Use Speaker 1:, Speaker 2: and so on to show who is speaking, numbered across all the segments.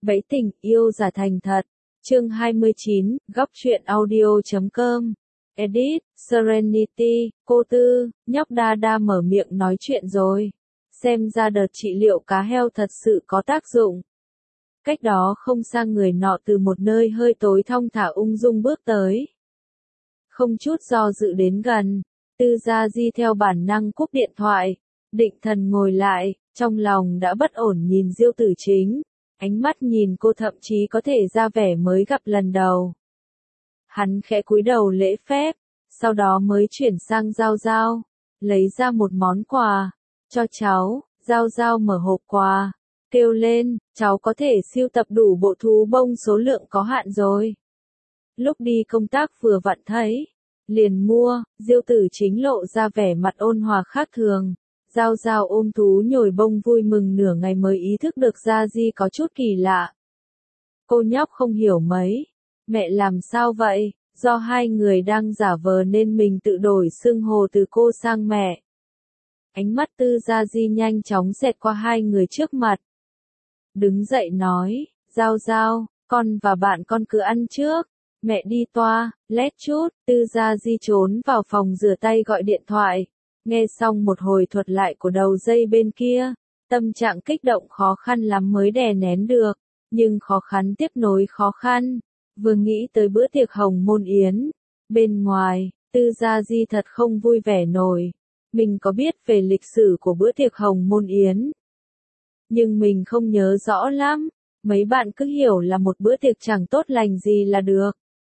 Speaker 1: Bẫy tình yêu giả thành thật. Chương 29, góc truyện audio.com. Edit, Serenity, cô Tư, nhóc đa đa mở miệng nói chuyện rồi. Xem ra đợt trị liệu cá heo thật sự có tác dụng. Cách đó không xa người nọ từ một nơi hơi tối thong thả ung dung bước tới. Không chút do dự đến gần, Tư Gia Di theo bản năng cúp điện thoại, định thần ngồi lại, trong lòng đã bất ổn nhìn Diêu Tử Chính. Ánh mắt nhìn cô thậm chí có thể ra vẻ mới gặp lần đầu. Hắn khẽ cúi đầu lễ phép, sau đó mới chuyển sang Giao Giao, lấy ra một món quà, cho cháu. Giao Giao mở hộp quà, kêu lên, cháu có thể sưu tập đủ bộ thú bông số lượng có hạn rồi. Lúc đi công tác vừa vặn thấy, liền mua. Diêu Tử Chính lộ ra vẻ mặt ôn hòa khác thường. Giao Giao ôm thú nhồi bông vui mừng nửa ngày mới ý thức được Gia Di có chút kỳ lạ. Cô nhóc không hiểu mấy. Mẹ làm sao vậy? Do hai người đang giả vờ nên mình tự đổi xưng hô từ cô sang mẹ. Ánh mắt Tư Gia Di nhanh chóng xẹt qua hai người trước mặt. Đứng dậy nói, Giao Giao, con và bạn con cứ ăn trước. Mẹ đi toa, lét chút. Tư Gia Di trốn vào phòng rửa tay gọi điện thoại. Nghe xong một hồi thuật lại của đầu dây bên kia, tâm trạng kích động khó khăn lắm mới đè nén được, nhưng khó khăn tiếp nối khó khăn, vừa nghĩ tới bữa tiệc hồng môn yến. Bên ngoài, Tư Gia Di thật không vui vẻ nổi, mình có biết về lịch sử của bữa tiệc hồng môn yến, nhưng mình không nhớ rõ lắm, mấy bạn cứ hiểu là một bữa tiệc chẳng tốt lành gì là được.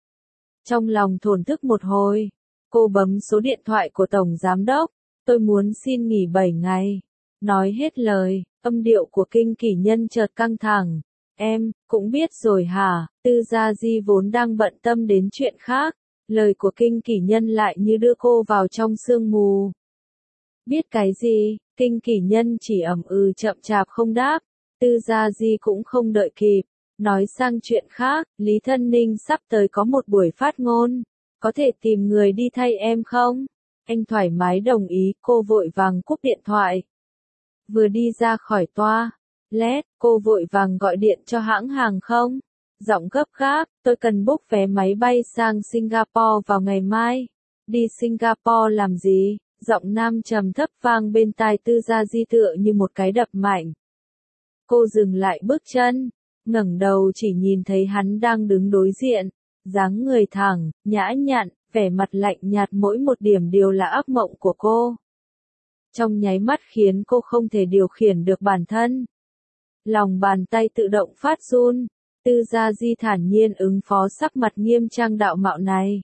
Speaker 1: Trong lòng thổn thức một hồi, cô bấm số điện thoại của Tổng Giám Đốc. Tôi muốn xin nghỉ 7 ngày. Nói hết lời, âm điệu của Kinh Kỷ Nhân chợt căng thẳng. Em, cũng biết rồi hả? Tư Gia Di vốn đang bận tâm đến chuyện khác. Lời của Kinh Kỷ Nhân lại như đưa cô vào trong sương mù. Biết cái gì? Kinh Kỷ Nhân chỉ ậm ừ chậm chạp không đáp. Tư Gia Di cũng không đợi kịp. Nói sang chuyện khác, Lý Thân Ninh sắp tới có một buổi phát ngôn. Có thể tìm người đi thay em không? Anh thoải mái đồng ý, cô vội vàng cúp điện thoại. Vừa đi ra khỏi toa, cô vội vàng gọi điện cho hãng hàng không. Giọng gấp gáp, tôi cần book vé máy bay sang Singapore vào ngày mai. Đi Singapore làm gì? Giọng nam trầm thấp vang bên tai Tư Gia Di tựa như một cái đập mạnh. Cô dừng lại bước chân, ngẩng đầu chỉ nhìn thấy hắn đang đứng đối diện, dáng người thẳng, nhã nhặn. Vẻ mặt lạnh nhạt mỗi một điểm đều là ác mộng của cô. Trong nháy mắt khiến cô không thể điều khiển được bản thân. Lòng bàn tay tự động phát run. Tư Gia Di thản nhiên ứng phó sắc mặt nghiêm trang đạo mạo này.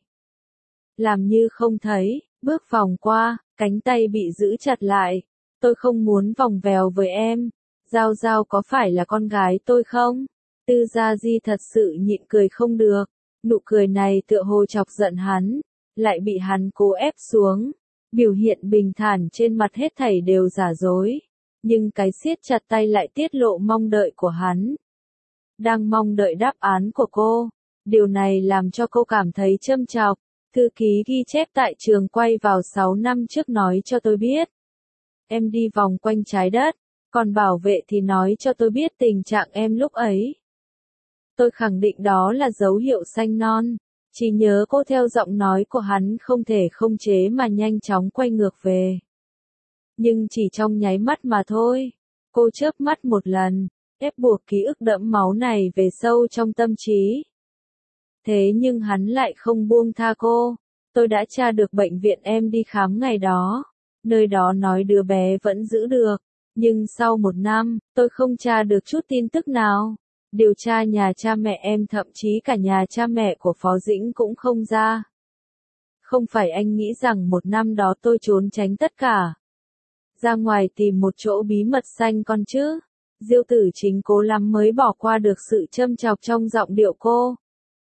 Speaker 1: Làm như không thấy, bước vòng qua, cánh tay bị giữ chặt lại. Tôi không muốn vòng vèo với em. Giao Giao có phải là con gái tôi không? Tư Gia Di thật sự nhịn cười không được. Nụ cười này tựa hồ chọc giận hắn, lại bị hắn cố ép xuống. Biểu hiện bình thản trên mặt hết thảy đều giả dối, nhưng cái siết chặt tay lại tiết lộ mong đợi của hắn. Đang mong đợi đáp án của cô. Điều này làm cho cô cảm thấy châm chọc. Thư ký ghi chép tại trường quay vào 6 năm trước nói cho tôi biết. Em đi vòng quanh trái đất, còn bảo vệ thì nói cho tôi biết tình trạng em lúc ấy. Tôi khẳng định đó là dấu hiệu xanh non. Chỉ nhớ cô theo giọng nói của hắn không thể không chế mà nhanh chóng quay ngược về. Nhưng chỉ trong nháy mắt mà thôi. Cô chớp mắt một lần, ép buộc ký ức đẫm máu này về sâu trong tâm trí. Thế nhưng hắn lại không buông tha cô. Tôi đã tra được bệnh viện em đi khám ngày đó. Nơi đó nói đứa bé vẫn giữ được. Nhưng sau 1 năm, tôi không tra được chút tin tức nào. Điều tra nhà cha mẹ em thậm chí cả nhà cha mẹ của Phó Dĩnh cũng không ra. Không phải anh nghĩ rằng 1 năm đó tôi trốn tránh tất cả. Ra ngoài tìm một chỗ bí mật xanh con chứ. Diêu Tử Chính cố lắm mới bỏ qua được sự châm chọc trong giọng điệu cô.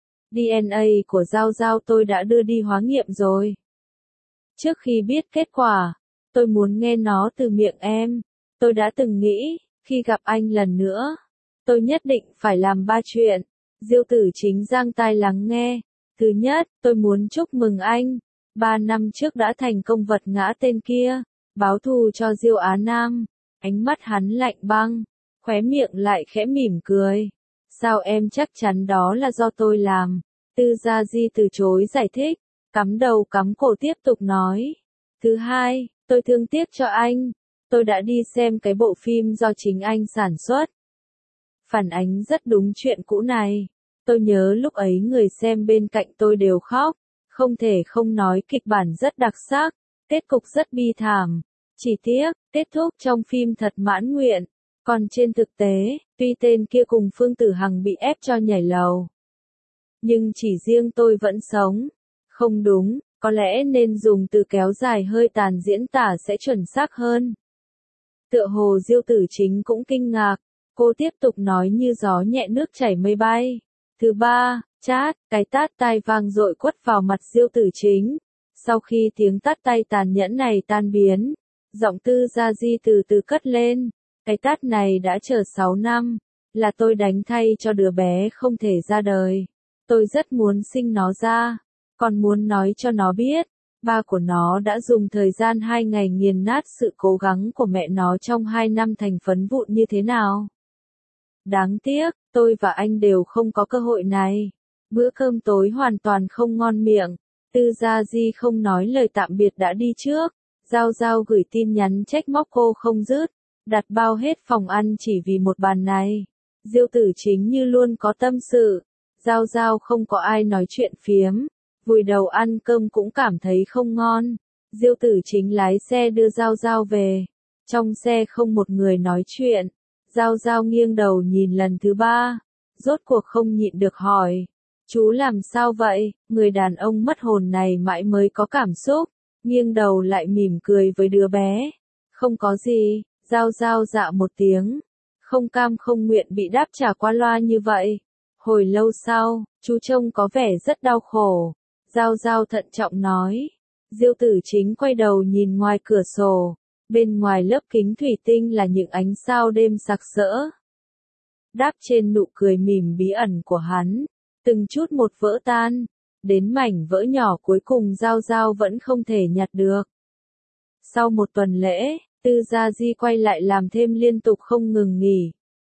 Speaker 1: DNA của Giao Giao tôi đã đưa đi hóa nghiệm rồi. Trước khi biết kết quả, tôi muốn nghe nó từ miệng em. Tôi đã từng nghĩ, khi gặp anh lần nữa, tôi nhất định phải làm 3 chuyện. Diêu Tử Chính giang tai lắng nghe. Thứ nhất, tôi muốn chúc mừng anh. 3 năm trước đã thành công vật ngã tên kia. Báo thù cho Diêu Á Nam. Ánh mắt hắn lạnh băng. Khóe miệng lại khẽ mỉm cười. Sao em chắc chắn đó là do tôi làm? Tư Gia Di từ chối giải thích, cắm đầu cắm cổ tiếp tục nói. Thứ hai, tôi thương tiếc cho anh. Tôi đã đi xem cái bộ phim do chính anh sản xuất. Phản ánh rất đúng chuyện cũ này. Tôi nhớ lúc ấy người xem bên cạnh tôi đều khóc. Không thể không nói kịch bản rất đặc sắc. Kết cục rất bi thảm. Chỉ tiếc, kết thúc trong phim thật mãn nguyện. Còn trên thực tế, tuy tên kia cùng Phương Tử Hằng bị ép cho nhảy lầu. Nhưng chỉ riêng tôi vẫn sống. Không đúng, có lẽ nên dùng từ kéo dài hơi tàn diễn tả sẽ chuẩn xác hơn. Tựa hồ Diêu Tử Chính cũng kinh ngạc. Cô tiếp tục nói như gió nhẹ nước chảy mây bay. Thứ ba, chát, cái tát tai vang dội quất vào mặt Diêu Tử Chính. Sau khi tiếng tát tay tàn nhẫn này tan biến, giọng Tư Gia Di từ từ cất lên. Cái tát này đã chờ 6 năm, là tôi đánh thay cho đứa bé không thể ra đời. Tôi rất muốn sinh nó ra, còn muốn nói cho nó biết, ba của nó đã dùng thời gian 2 ngày nghiền nát sự cố gắng của mẹ nó trong 2 năm thành phấn vụn như thế nào. Đáng tiếc, tôi và anh đều không có cơ hội này. Bữa cơm tối hoàn toàn không ngon miệng. Tư Gia Di không nói lời tạm biệt đã đi trước. Giao Giao gửi tin nhắn trách móc cô không dứt. Đặt bao hết phòng ăn chỉ vì một bàn này. Diêu Tử Chính như luôn có tâm sự. Giao Giao không có ai nói chuyện phiếm. Vùi đầu ăn cơm cũng cảm thấy không ngon. Diêu Tử Chính lái xe đưa Giao Giao về. Trong xe không một người nói chuyện. Giao Giao nghiêng đầu nhìn lần thứ ba. Rốt cuộc không nhịn được hỏi. Chú làm sao vậy? Người đàn ông mất hồn này mãi mới có cảm xúc. Nghiêng đầu lại mỉm cười với đứa bé. Không có gì. Giao Giao dạ một tiếng. Không cam không nguyện bị đáp trả qua loa như vậy. Hồi lâu sau, chú trông có vẻ rất đau khổ. Giao Giao thận trọng nói. Diêu Tử Chính quay đầu nhìn ngoài cửa sổ. Bên ngoài lớp kính thủy tinh là những ánh sao đêm sặc sỡ. Đáp trên nụ cười mỉm bí ẩn của hắn. Từng chút một vỡ tan. Đến mảnh vỡ nhỏ cuối cùng Giao Giao vẫn không thể nhặt được. Sau một tuần lễ, Tư Gia Di quay lại làm thêm liên tục không ngừng nghỉ.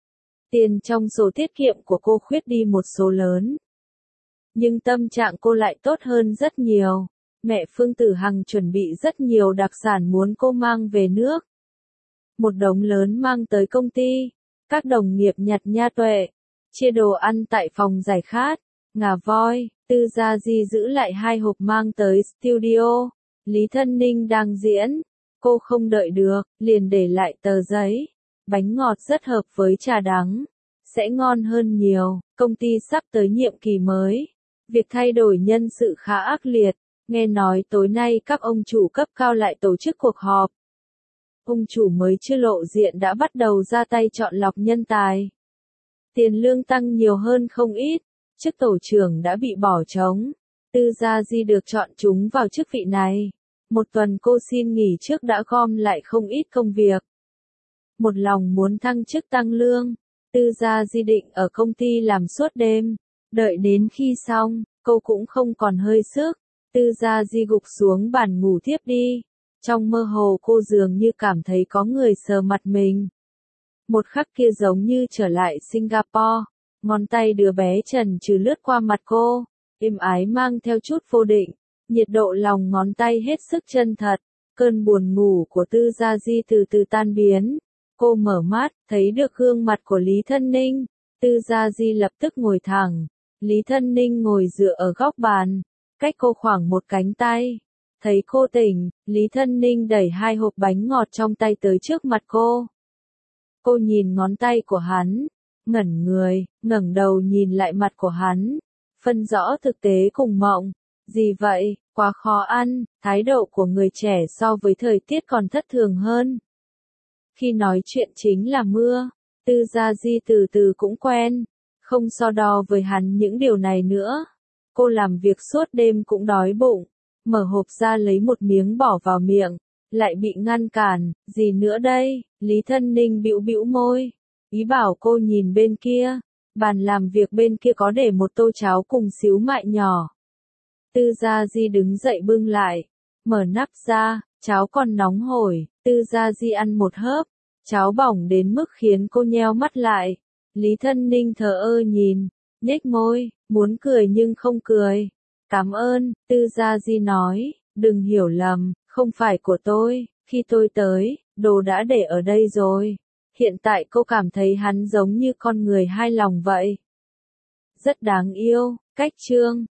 Speaker 1: Tiền trong sổ tiết kiệm của cô khuyết đi một số lớn. Nhưng tâm trạng cô lại tốt hơn rất nhiều. Mẹ Phương Tử Hằng chuẩn bị rất nhiều đặc sản muốn cô mang về nước. Một đống lớn mang tới công ty. Các đồng nghiệp nhặt nha tuệ. Chia đồ ăn tại phòng giải khát. Ngà voi, Tư Gia Di giữ lại 2 hộp mang tới studio. Lý Thân Ninh đang diễn. Cô không đợi được, liền để lại tờ giấy. Bánh ngọt rất hợp với trà đắng. Sẽ ngon hơn nhiều, công ty sắp tới nhiệm kỳ mới. Việc thay đổi nhân sự khá ác liệt. Nghe nói tối nay các ông chủ cấp cao lại tổ chức cuộc họp. Ông chủ mới chưa lộ diện đã bắt đầu ra tay chọn lọc nhân tài. Tiền lương tăng nhiều hơn không ít. Chức tổ trưởng đã bị bỏ trống. Tư Gia Di được chọn chúng vào chức vị này. Một tuần cô xin nghỉ trước đã gom lại không ít công việc. Một lòng muốn thăng chức tăng lương. Tư Gia Di định ở công ty làm suốt đêm. Đợi đến khi xong, cô cũng không còn hơi sức. Tư Gia Di gục xuống bàn ngủ thiếp đi. Trong mơ hồ cô dường như cảm thấy có người sờ mặt mình. Một khắc kia giống như trở lại Singapore. Ngón tay đứa bé trần trừ lướt qua mặt cô. Êm ái mang theo chút vô định. Nhiệt độ lòng ngón tay hết sức chân thật. Cơn buồn ngủ của Tư Gia Di từ từ tan biến. Cô mở mắt, thấy được gương mặt của Lý Thân Ninh. Tư Gia Di lập tức ngồi thẳng. Lý Thân Ninh ngồi dựa ở góc bàn. Cách cô khoảng một cánh tay. Thấy cô tỉnh, Lý Thân Ninh đẩy 2 hộp bánh ngọt trong tay tới trước mặt cô. Cô nhìn ngón tay của hắn. Ngẩn người, ngẩng đầu nhìn lại mặt của hắn. Phân rõ thực tế cùng mộng. Gì vậy, quá khó ăn, thái độ của người trẻ so với thời tiết còn thất thường hơn. Khi nói chuyện chính là mưa, Tư Gia Di từ từ cũng quen, không so đo với hắn những điều này nữa. Cô làm việc suốt đêm cũng đói bụng, mở hộp ra lấy một miếng bỏ vào miệng, lại bị ngăn cản, gì nữa đây, Lý Thân Ninh bĩu bĩu môi, ý bảo cô nhìn bên kia, bàn làm việc bên kia có để một tô cháo cùng xíu mại nhỏ. Tư Gia Di đứng dậy bưng lại, mở nắp ra, cháo còn nóng hổi, Tư Gia Di ăn một hớp, cháo bỏng đến mức khiến cô nheo mắt lại. Lý Thân Ninh thờ ơ nhìn, nhếch môi, muốn cười nhưng không cười. Cảm ơn, Tư Gia Di nói, đừng hiểu lầm, không phải của tôi, khi tôi tới, đồ đã để ở đây rồi. Hiện tại cô cảm thấy hắn giống như con người hai lòng vậy. Rất đáng yêu, cách trương.